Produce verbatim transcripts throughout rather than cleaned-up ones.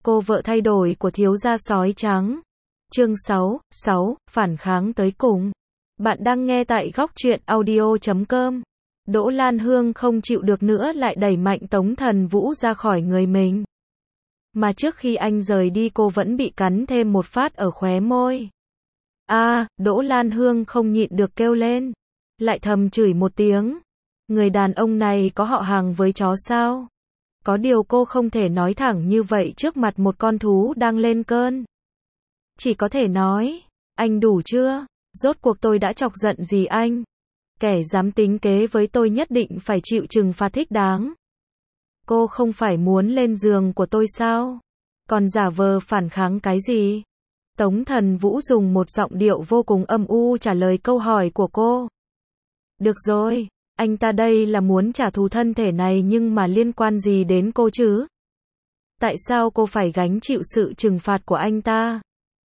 Cô vợ thay đổi của thiếu gia sói trắng. Chương sáu, sáu, phản kháng tới cùng. Bạn đang nghe tại góc truyện audio chấm com. Đỗ Lan Hương không chịu được nữa lại đẩy mạnh Tống Thần Vũ ra khỏi người mình. Mà trước khi anh rời đi cô vẫn bị cắn thêm một phát ở khóe môi. A, à, Đỗ Lan Hương không nhịn được kêu lên. Lại thầm chửi một tiếng. Người đàn ông này có họ hàng với chó sao? Có điều cô không thể nói thẳng như vậy trước mặt một con thú đang lên cơn. Chỉ có thể nói, anh đủ chưa? Rốt cuộc tôi đã chọc giận gì anh? Kẻ dám tính kế với tôi nhất định phải chịu trừng phạt thích đáng. Cô không phải muốn lên giường của tôi sao? Còn giả vờ phản kháng cái gì? Tống Thần Vũ dùng một giọng điệu vô cùng âm u trả lời câu hỏi của cô. Được rồi, anh ta đây là muốn trả thù thân thể này nhưng mà liên quan gì đến cô chứ? Tại sao cô phải gánh chịu sự trừng phạt của anh ta?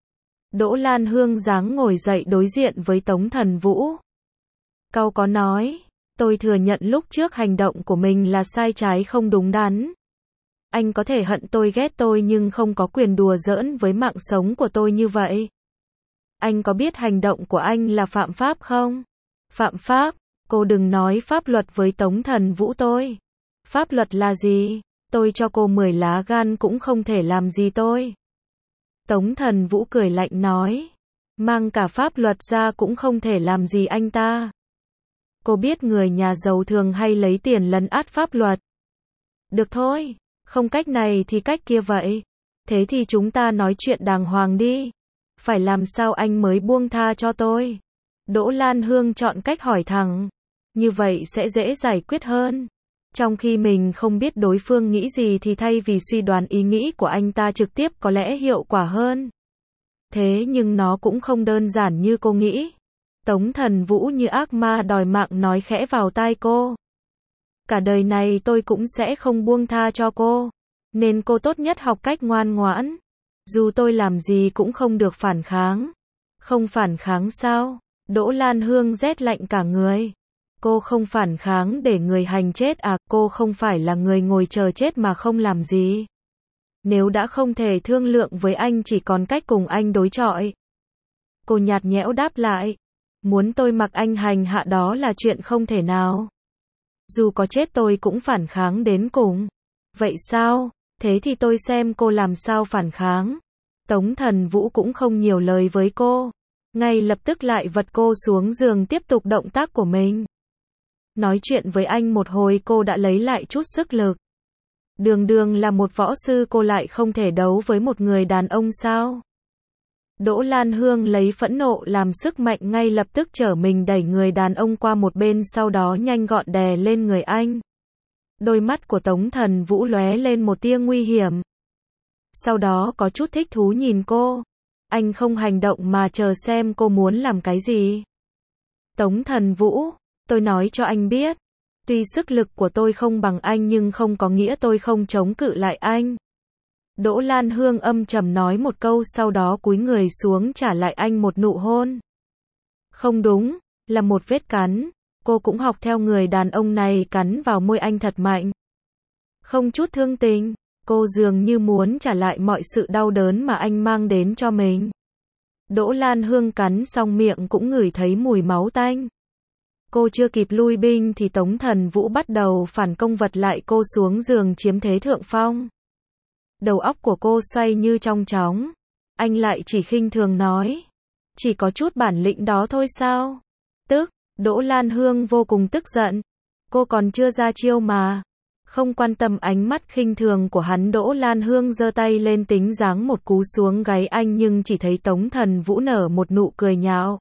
Đỗ Lan Hương dáng ngồi dậy đối diện với Tống Thần Vũ. Cau có nói, tôi thừa nhận lúc trước hành động của mình là sai trái không đúng đắn. Anh có thể hận tôi ghét tôi nhưng không có quyền đùa giỡn với mạng sống của tôi như vậy. Anh có biết hành động của anh là phạm pháp không? Phạm pháp? Cô đừng nói pháp luật với Tống Thần Vũ tôi. Pháp luật là gì? Tôi cho cô mười lá gan cũng không thể làm gì tôi. Tống Thần Vũ cười lạnh nói. Mang cả pháp luật ra cũng không thể làm gì anh ta. Cô biết người nhà giàu thường hay lấy tiền lấn át pháp luật. Được thôi, không cách này thì cách kia vậy. Thế thì chúng ta nói chuyện đàng hoàng đi. Phải làm sao anh mới buông tha cho tôi? Đỗ Lan Hương chọn cách hỏi thẳng. Như vậy sẽ dễ giải quyết hơn. Trong khi mình không biết đối phương nghĩ gì thì thay vì suy đoán ý nghĩ của anh ta trực tiếp có lẽ hiệu quả hơn. Thế nhưng nó cũng không đơn giản như cô nghĩ. Tống Thần Vũ như ác ma đòi mạng nói khẽ vào tai cô. Cả đời này tôi cũng sẽ không buông tha cho cô. Nên cô tốt nhất học cách ngoan ngoãn. Dù tôi làm gì cũng không được phản kháng. Không phản kháng sao? Đỗ Lan Hương rét lạnh cả người. Cô không phản kháng để người hành chết à? Cô không phải là người ngồi chờ chết mà không làm gì. Nếu đã không thể thương lượng với anh chỉ còn cách cùng anh đối chọi. Cô nhạt nhẽo đáp lại. Muốn tôi mặc anh hành hạ đó là chuyện không thể nào. Dù có chết tôi cũng phản kháng đến cùng. Vậy sao? Thế thì tôi xem cô làm sao phản kháng. Tống Thần Vũ cũng không nhiều lời với cô. Ngay lập tức lại vật cô xuống giường tiếp tục động tác của mình. Nói chuyện với anh một hồi cô đã lấy lại chút sức lực. Đường đường là một võ sư cô lại không thể đấu với một người đàn ông sao? Đỗ Lan Hương lấy phẫn nộ làm sức mạnh ngay lập tức trở mình đẩy người đàn ông qua một bên sau đó nhanh gọn đè lên người anh. Đôi mắt của Tống Thần Vũ lóe lên một tia nguy hiểm. Sau đó có chút thích thú nhìn cô. Anh không hành động mà chờ xem cô muốn làm cái gì. Tống Thần Vũ, tôi nói cho anh biết. Tuy sức lực của tôi không bằng anh nhưng không có nghĩa tôi không chống cự lại anh. Đỗ Lan Hương âm trầm nói một câu sau đó cúi người xuống trả lại anh một nụ hôn. Không đúng, là một vết cắn. Cô cũng học theo người đàn ông này cắn vào môi anh thật mạnh. Không chút thương tình, cô dường như muốn trả lại mọi sự đau đớn mà anh mang đến cho mình. Đỗ Lan Hương cắn xong miệng cũng ngửi thấy mùi máu tanh. Cô chưa kịp lui binh thì Tống Thần Vũ bắt đầu phản công vật lại cô xuống giường chiếm thế thượng phong. Đầu óc của cô xoay như trong chóng. Anh lại chỉ khinh thường nói. Chỉ có chút bản lĩnh đó thôi sao? Tức, Đỗ Lan Hương vô cùng tức giận. Cô còn chưa ra chiêu mà. Không quan tâm ánh mắt khinh thường của hắn Đỗ Lan Hương giơ tay lên tính giáng một cú xuống gáy anh nhưng chỉ thấy Tống Thần Vũ nở một nụ cười nhạo.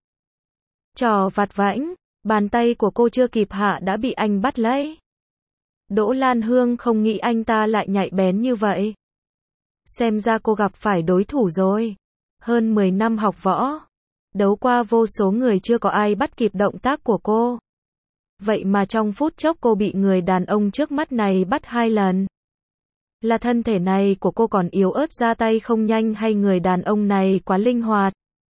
Trò vặt vãnh, bàn tay của cô chưa kịp hạ đã bị anh bắt lấy. Đỗ Lan Hương không nghĩ anh ta lại nhạy bén như vậy. Xem ra cô gặp phải đối thủ rồi. Hơn mười năm học võ. Đấu qua vô số người chưa có ai bắt kịp động tác của cô. Vậy mà trong phút chốc cô bị người đàn ông trước mắt này bắt hai lần. Là thân thể này của cô còn yếu ớt ra tay không nhanh hay người đàn ông này quá linh hoạt?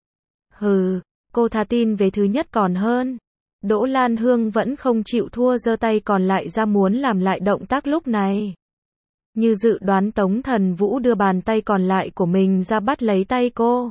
Hừ, cô thà tin về thứ nhất còn hơn. Đỗ Lan Hương vẫn không chịu thua giơ tay còn lại ra muốn làm lại động tác lúc này. Như dự đoán Tống Thần Vũ đưa bàn tay còn lại của mình ra bắt lấy tay cô.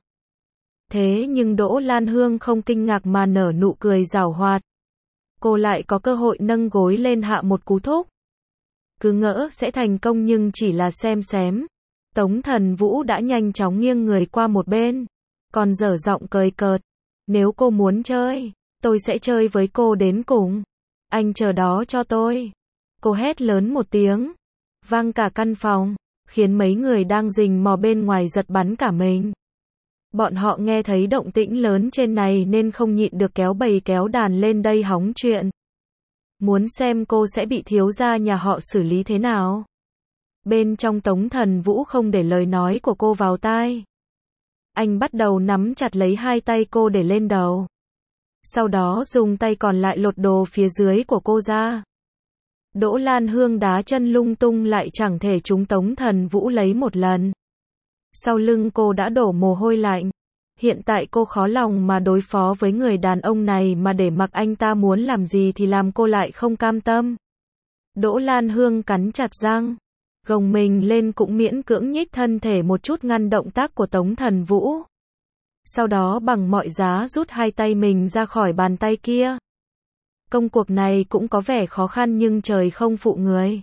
Thế nhưng Đỗ Lan Hương không kinh ngạc mà nở nụ cười giảo hoạt. Cô lại có cơ hội nâng gối lên hạ một cú thúc. Cứ ngỡ sẽ thành công nhưng chỉ là xem xém. Tống Thần Vũ đã nhanh chóng nghiêng người qua một bên. Còn dở giọng cười cợt. Nếu cô muốn chơi, tôi sẽ chơi với cô đến cùng. Anh chờ đó cho tôi. Cô hét lớn một tiếng. Vang cả căn phòng. Khiến mấy người đang rình mò bên ngoài giật bắn cả mình. Bọn họ nghe thấy động tĩnh lớn trên này nên không nhịn được kéo bầy kéo đàn lên đây hóng chuyện. Muốn xem cô sẽ bị thiếu gia nhà họ xử lý thế nào. Bên trong Tống Thần Vũ không để lời nói của cô vào tai. Anh bắt đầu nắm chặt lấy hai tay cô để lên đầu. Sau đó dùng tay còn lại lột đồ phía dưới của cô ra. Đỗ Lan Hương đá chân lung tung lại chẳng thể trúng Tống Thần Vũ lấy một lần. Sau lưng cô đã đổ mồ hôi lạnh. Hiện tại cô khó lòng mà đối phó với người đàn ông này mà để mặc anh ta muốn làm gì thì làm cô lại không cam tâm. Đỗ Lan Hương cắn chặt răng. Gồng mình lên cũng miễn cưỡng nhích thân thể một chút ngăn động tác của Tống Thần Vũ. Sau đó bằng mọi giá rút hai tay mình ra khỏi bàn tay kia. Công cuộc này cũng có vẻ khó khăn nhưng trời không phụ người.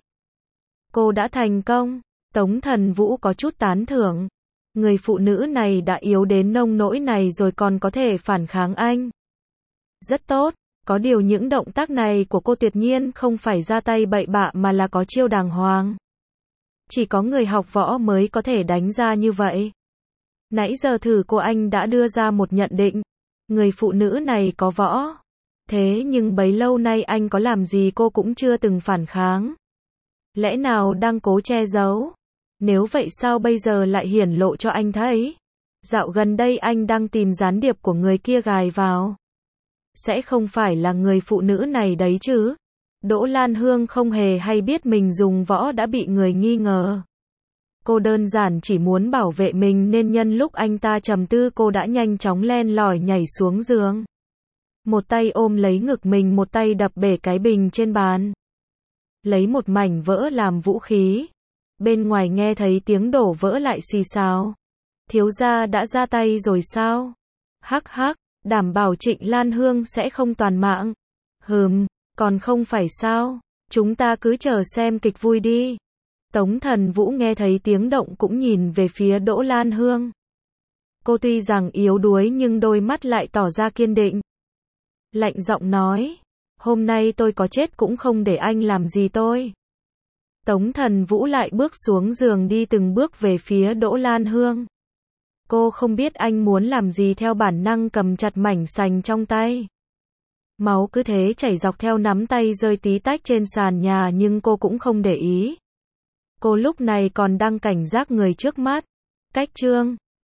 Cô đã thành công. Tống Thần Vũ có chút tán thưởng. Người phụ nữ này đã yếu đến nông nỗi này rồi còn có thể phản kháng anh. Rất tốt, có điều những động tác này của cô tuyệt nhiên không phải ra tay bậy bạ mà là có chiêu đàng hoàng. Chỉ có người học võ mới có thể đánh ra như vậy. Nãy giờ thử cô anh đã đưa ra một nhận định. Người phụ nữ này có võ. Thế nhưng bấy lâu nay anh có làm gì cô cũng chưa từng phản kháng. Lẽ nào đang cố che giấu? Nếu vậy sao bây giờ lại hiển lộ cho anh thấy? Dạo gần đây anh đang tìm gián điệp của người kia gài vào. Sẽ không phải là người phụ nữ này đấy chứ? Đỗ Lan Hương không hề hay biết mình dùng võ đã bị người nghi ngờ. Cô đơn giản chỉ muốn bảo vệ mình nên nhân lúc anh ta trầm tư cô đã nhanh chóng len lỏi nhảy xuống giường. Một tay ôm lấy ngực mình, một tay đập bể cái bình trên bàn. Lấy một mảnh vỡ làm vũ khí. Bên ngoài nghe thấy tiếng đổ vỡ lại xì xào. Thiếu gia đã ra tay rồi sao? Hắc hắc, đảm bảo Trịnh Lan Hương sẽ không toàn mạng. Hừm, còn không phải sao? Chúng ta cứ chờ xem kịch vui đi. Tống Thần Vũ nghe thấy tiếng động cũng nhìn về phía Đỗ Lan Hương. Cô tuy rằng yếu đuối nhưng đôi mắt lại tỏ ra kiên định. Lạnh giọng nói, hôm nay tôi có chết cũng không để anh làm gì tôi. Tống Thần Vũ lại bước xuống giường đi từng bước về phía Đỗ Lan Hương. Cô không biết anh muốn làm gì, theo bản năng cầm chặt mảnh sành trong tay. Máu cứ thế chảy dọc theo nắm tay rơi tí tách trên sàn nhà nhưng cô cũng không để ý. Cô lúc này còn đang cảnh giác người trước mắt. Cách chương